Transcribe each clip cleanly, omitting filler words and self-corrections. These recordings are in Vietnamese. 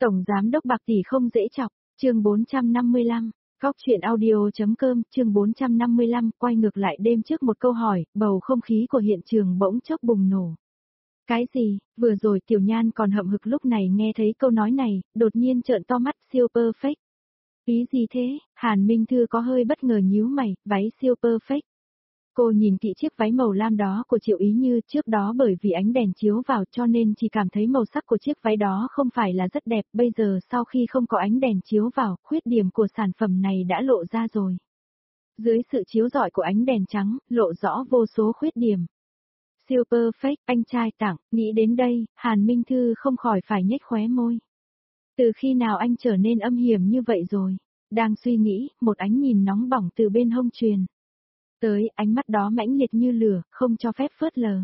Tổng giám đốc Bạc tỷ không dễ chọc, chương 455, Cóc truyện audio.com, chương 455, quay ngược lại đêm trước một câu hỏi, bầu không khí của hiện trường bỗng chốc bùng nổ. Cái gì, vừa rồi Tiểu Nhan còn hậm hực lúc này nghe thấy câu nói này, đột nhiên trợn to mắt siêu perfect. Ý gì thế, Hàn Minh Thư có hơi bất ngờ nhíu mày, váy siêu perfect. Cô nhìn kỹ chiếc váy màu lam đó của Triệu Ý Như, trước đó bởi vì ánh đèn chiếu vào cho nên chỉ cảm thấy màu sắc của chiếc váy đó không phải là rất đẹp, bây giờ sau khi không có ánh đèn chiếu vào, khuyết điểm của sản phẩm này đã lộ ra rồi. Dưới sự chiếu rọi của ánh đèn trắng, lộ rõ vô số khuyết điểm. Siêu perfect, anh trai tặng, nghĩ đến đây, Hàn Minh Thư không khỏi phải nhếch khóe môi. Từ khi nào anh trở nên âm hiểm như vậy rồi? Đang suy nghĩ, một ánh nhìn nóng bỏng từ bên hông truyền tới, ánh mắt đó mãnh liệt như lửa, không cho phép phớt lờ.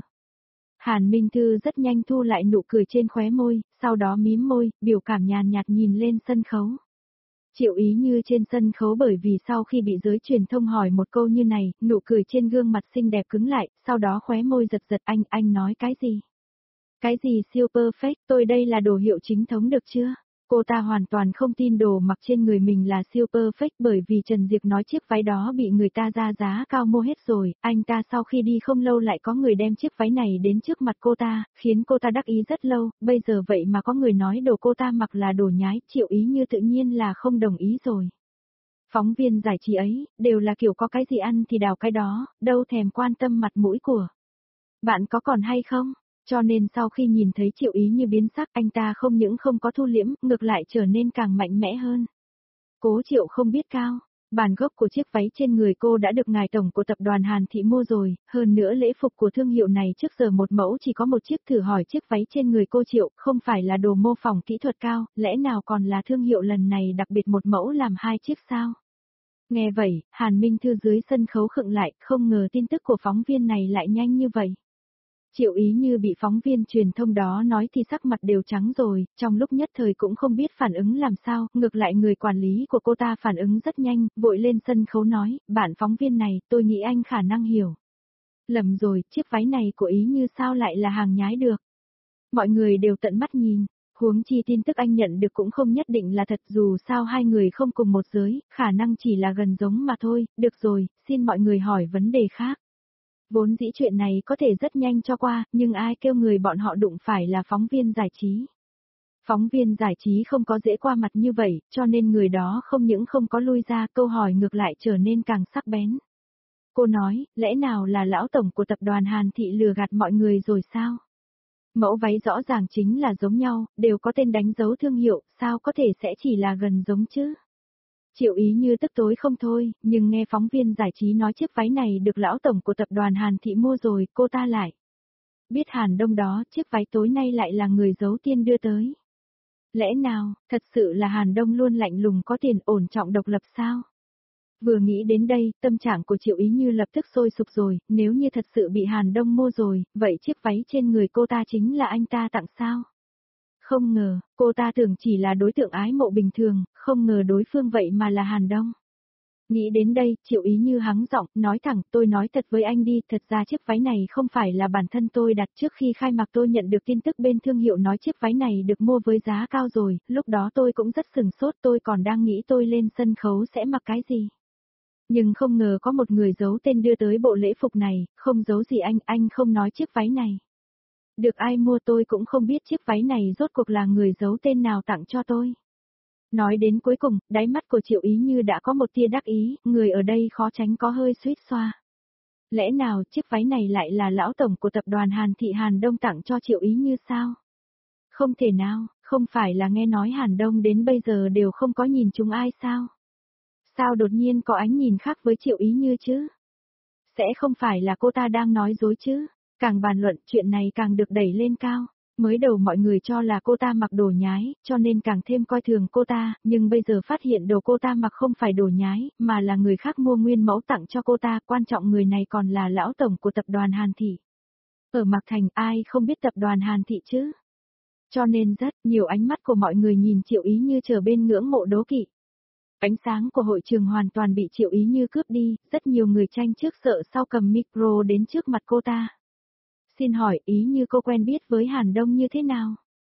Hàn Minh Thư rất nhanh thu lại nụ cười trên khóe môi, sau đó mím môi, biểu cảm nhàn nhạt nhìn lên sân khấu. Triệu Ý Như trên sân khấu bởi vì sau khi bị giới truyền thông hỏi một câu như này, nụ cười trên gương mặt xinh đẹp cứng lại, sau đó khóe môi giật giật anh nói cái gì? Cái gì siêu perfect, tôi đây là đồ hiệu chính thống được chưa? Cô ta hoàn toàn không tin đồ mặc trên người mình là siêu perfect bởi vì Trần Diệp nói chiếc váy đó bị người ta ra giá cao mua hết rồi, anh ta sau khi đi không lâu lại có người đem chiếc váy này đến trước mặt cô ta, khiến cô ta đắc ý rất lâu, bây giờ vậy mà có người nói đồ cô ta mặc là đồ nhái, Triệu Ý Như tự nhiên là không đồng ý rồi. Phóng viên giải trí ấy, đều là kiểu có cái gì ăn thì đào cái đó, đâu thèm quan tâm mặt mũi của bạn có còn hay không? Cho nên sau khi nhìn thấy Triệu Ý Như biến sắc, anh ta không những không có thu liễm, ngược lại trở nên càng mạnh mẽ hơn. Cố Triệu không biết cao, bản gốc của chiếc váy trên người cô đã được ngài tổng của tập đoàn Hàn Thị mua rồi, hơn nữa lễ phục của thương hiệu này trước giờ một mẫu chỉ có một chiếc, thử hỏi chiếc váy trên người cô Triệu không phải là đồ mô phỏng kỹ thuật cao, lẽ nào còn là thương hiệu lần này đặc biệt một mẫu làm hai chiếc sao? Nghe vậy, Hàn Minh Thư dưới sân khấu khựng lại, không ngờ tin tức của phóng viên này lại nhanh như vậy. Triệu Ý Như bị phóng viên truyền thông đó nói thì sắc mặt đều trắng rồi, trong lúc nhất thời cũng không biết phản ứng làm sao, ngược lại người quản lý của cô ta phản ứng rất nhanh, vội lên sân khấu nói, bạn phóng viên này, tôi nghĩ anh khả năng hiểu. Lầm rồi, chiếc váy này của Ý Như sao lại là hàng nhái được. Mọi người đều tận mắt nhìn, huống chi tin tức anh nhận được cũng không nhất định là thật, dù sao hai người không cùng một giới, khả năng chỉ là gần giống mà thôi, được rồi, xin mọi người hỏi vấn đề khác. Vốn dĩ chuyện này có thể rất nhanh cho qua, nhưng ai kêu người bọn họ đụng phải là phóng viên giải trí. Phóng viên giải trí không có dễ qua mặt như vậy, cho nên người đó không những không có lui ra, câu hỏi ngược lại trở nên càng sắc bén. Cô nói, lẽ nào là lão tổng của tập đoàn Hàn Thị lừa gạt mọi người rồi sao? Mẫu váy rõ ràng chính là giống nhau, đều có tên đánh dấu thương hiệu, sao có thể sẽ chỉ là gần giống chứ? Triệu Ý Như tức tối không thôi, nhưng nghe phóng viên giải trí nói chiếc váy này được lão tổng của tập đoàn Hàn Thị mua rồi, cô ta lại biết Hàn Đông đó, chiếc váy tối nay lại là người giấu tiên đưa tới. Lẽ nào, thật sự là Hàn Đông luôn lạnh lùng có tiền ổn trọng độc lập sao? Vừa nghĩ đến đây, tâm trạng của Triệu Ý Như lập tức sôi sục rồi, nếu như thật sự bị Hàn Đông mua rồi, vậy chiếc váy trên người cô ta chính là anh ta tặng sao? Không ngờ, cô ta tưởng chỉ là đối tượng ái mộ bình thường, không ngờ đối phương vậy mà là Hàn Đông. Nghĩ đến đây, Triệu Ý Như hắng giọng, nói thẳng, tôi nói thật với anh đi, thật ra chiếc váy này không phải là bản thân tôi đặt, trước khi khai mạc tôi nhận được tin tức bên thương hiệu nói chiếc váy này được mua với giá cao rồi, lúc đó tôi cũng rất sừng sốt, tôi còn đang nghĩ tôi lên sân khấu sẽ mặc cái gì. Nhưng không ngờ có một người giấu tên đưa tới bộ lễ phục này, không giấu gì anh không nói chiếc váy này. Được ai mua tôi cũng không biết chiếc váy này rốt cuộc là người giấu tên nào tặng cho tôi. Nói đến cuối cùng, đáy mắt của Triệu Ý Như đã có một tia đắc ý, người ở đây khó tránh có hơi suýt xoa. Lẽ nào chiếc váy này lại là lão tổng của tập đoàn Hàn Thị Hàn Đông tặng cho Triệu Ý Như sao? Không thể nào, không phải là nghe nói Hàn Đông đến bây giờ đều không có nhìn chúng ai sao? Sao đột nhiên có ánh nhìn khác với Triệu Ý Như chứ? Sẽ không phải là cô ta đang nói dối chứ? Càng bàn luận chuyện này càng được đẩy lên cao. Mới đầu mọi người cho là cô ta mặc đồ nhái, cho nên càng thêm coi thường cô ta, nhưng bây giờ phát hiện đồ cô ta mặc không phải đồ nhái, mà là người khác mua nguyên mẫu tặng cho cô ta, quan trọng người này còn là lão tổng của tập đoàn Hàn Thị. Ở Mạc Thành ai không biết tập đoàn Hàn Thị chứ? Cho nên rất nhiều ánh mắt của mọi người nhìn Triệu Ý Như trở bên ngưỡng mộ đố kỵ. Ánh sáng của hội trường hoàn toàn bị Triệu Ý Như cướp đi, rất nhiều người tranh trước sợ sau cầm micro đến trước mặt cô ta. Xin hỏi Ý Như cô quen biết với Hàn Đông như thế nào?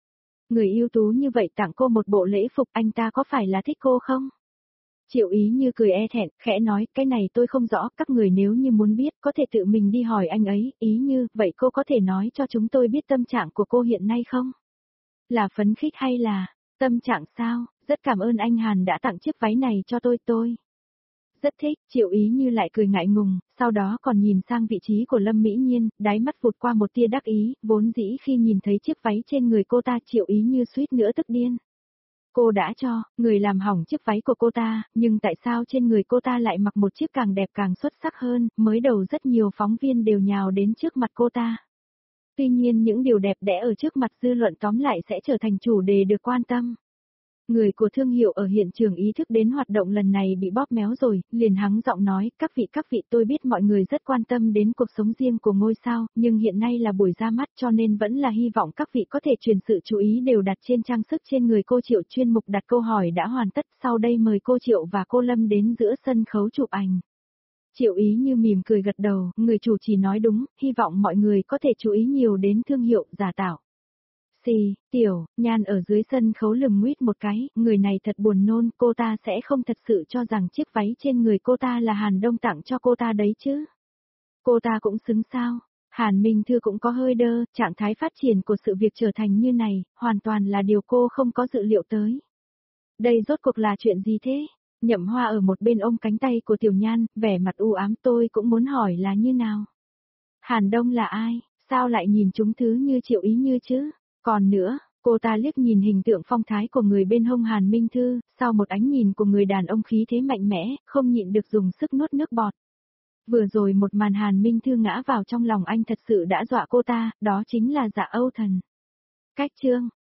Người ưu tú như vậy tặng cô một bộ lễ phục, anh ta có phải là thích cô không? Triệu Ý Như cười e thẹn, khẽ nói, cái này tôi không rõ, các người nếu như muốn biết, có thể tự mình đi hỏi anh ấy. Ý Như, vậy cô có thể nói cho chúng tôi biết tâm trạng của cô hiện nay không? Là phấn khích hay là, tâm trạng sao? Rất cảm ơn anh Hàn đã tặng chiếc váy này cho tôi. Rất thích, Triệu Ý Như lại cười ngại ngùng, sau đó còn nhìn sang vị trí của Lâm Mỹ Nhiên, đáy mắt vụt qua một tia đắc ý, vốn dĩ khi nhìn thấy chiếc váy trên người cô ta Triệu Ý Như suýt nữa tức điên. Cô đã cho, người làm hỏng chiếc váy của cô ta, nhưng tại sao trên người cô ta lại mặc một chiếc càng đẹp càng xuất sắc hơn, mới đầu rất nhiều phóng viên đều nhào đến trước mặt cô ta. Tuy nhiên những điều đẹp đẽ ở trước mặt dư luận tóm lại sẽ trở thành chủ đề được quan tâm. Người của thương hiệu ở hiện trường ý thức đến hoạt động lần này bị bóp méo rồi, liền hắng giọng nói, các vị tôi biết mọi người rất quan tâm đến cuộc sống riêng của ngôi sao, nhưng hiện nay là buổi ra mắt cho nên vẫn là hy vọng các vị có thể truyền sự chú ý đều đặt trên trang sức trên người cô Triệu. Chuyên mục đặt câu hỏi đã hoàn tất, sau đây mời cô Triệu và cô Lâm đến giữa sân khấu chụp ảnh. Triệu Ý Như mỉm cười gật đầu, người chủ trì nói đúng, hy vọng mọi người có thể chú ý nhiều đến thương hiệu giả tạo. Tiểu Nhan ở dưới sân khấu lườm nguyết một cái, người này thật buồn nôn, cô ta sẽ không thật sự cho rằng chiếc váy trên người cô ta là Hàn Đông tặng cho cô ta đấy chứ. Cô ta cũng xứng sao. Hàn Minh Thư cũng có hơi đơ, trạng thái phát triển của sự việc trở thành như này, hoàn toàn là điều cô không có dự liệu tới. Đây rốt cuộc là chuyện gì thế? Nhậm Hoa ở một bên ôm cánh tay của Tiểu Nhan, vẻ mặt u ám, tôi cũng muốn hỏi là như nào. Hàn Đông là ai, sao lại nhìn chúng thứ như Triệu Ý Như chứ? Còn nữa, cô ta liếc nhìn hình tượng phong thái của người bên hông Hàn Minh Thư, sau một ánh nhìn của người đàn ông khí thế mạnh mẽ, không nhịn được dùng sức nuốt nước bọt. Vừa rồi một màn Hàn Minh Thư ngã vào trong lòng anh thật sự đã dọa cô ta, đó chính là Dạ Âu Thần. Cách chương